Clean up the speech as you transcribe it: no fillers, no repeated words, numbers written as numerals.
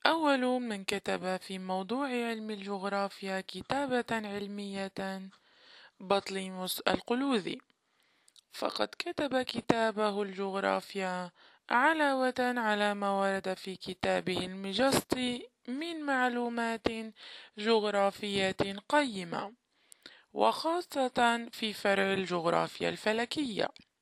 أول من كتب في موضوع علم الجغرافيا كتابة علمية بطليموس القلوذي، فقد كتب كتابه الجغرافيا علاوة على ما ورد في كتابه المجسطي من معلومات جغرافية قيمة، وخاصة في فرع الجغرافيا الفلكية.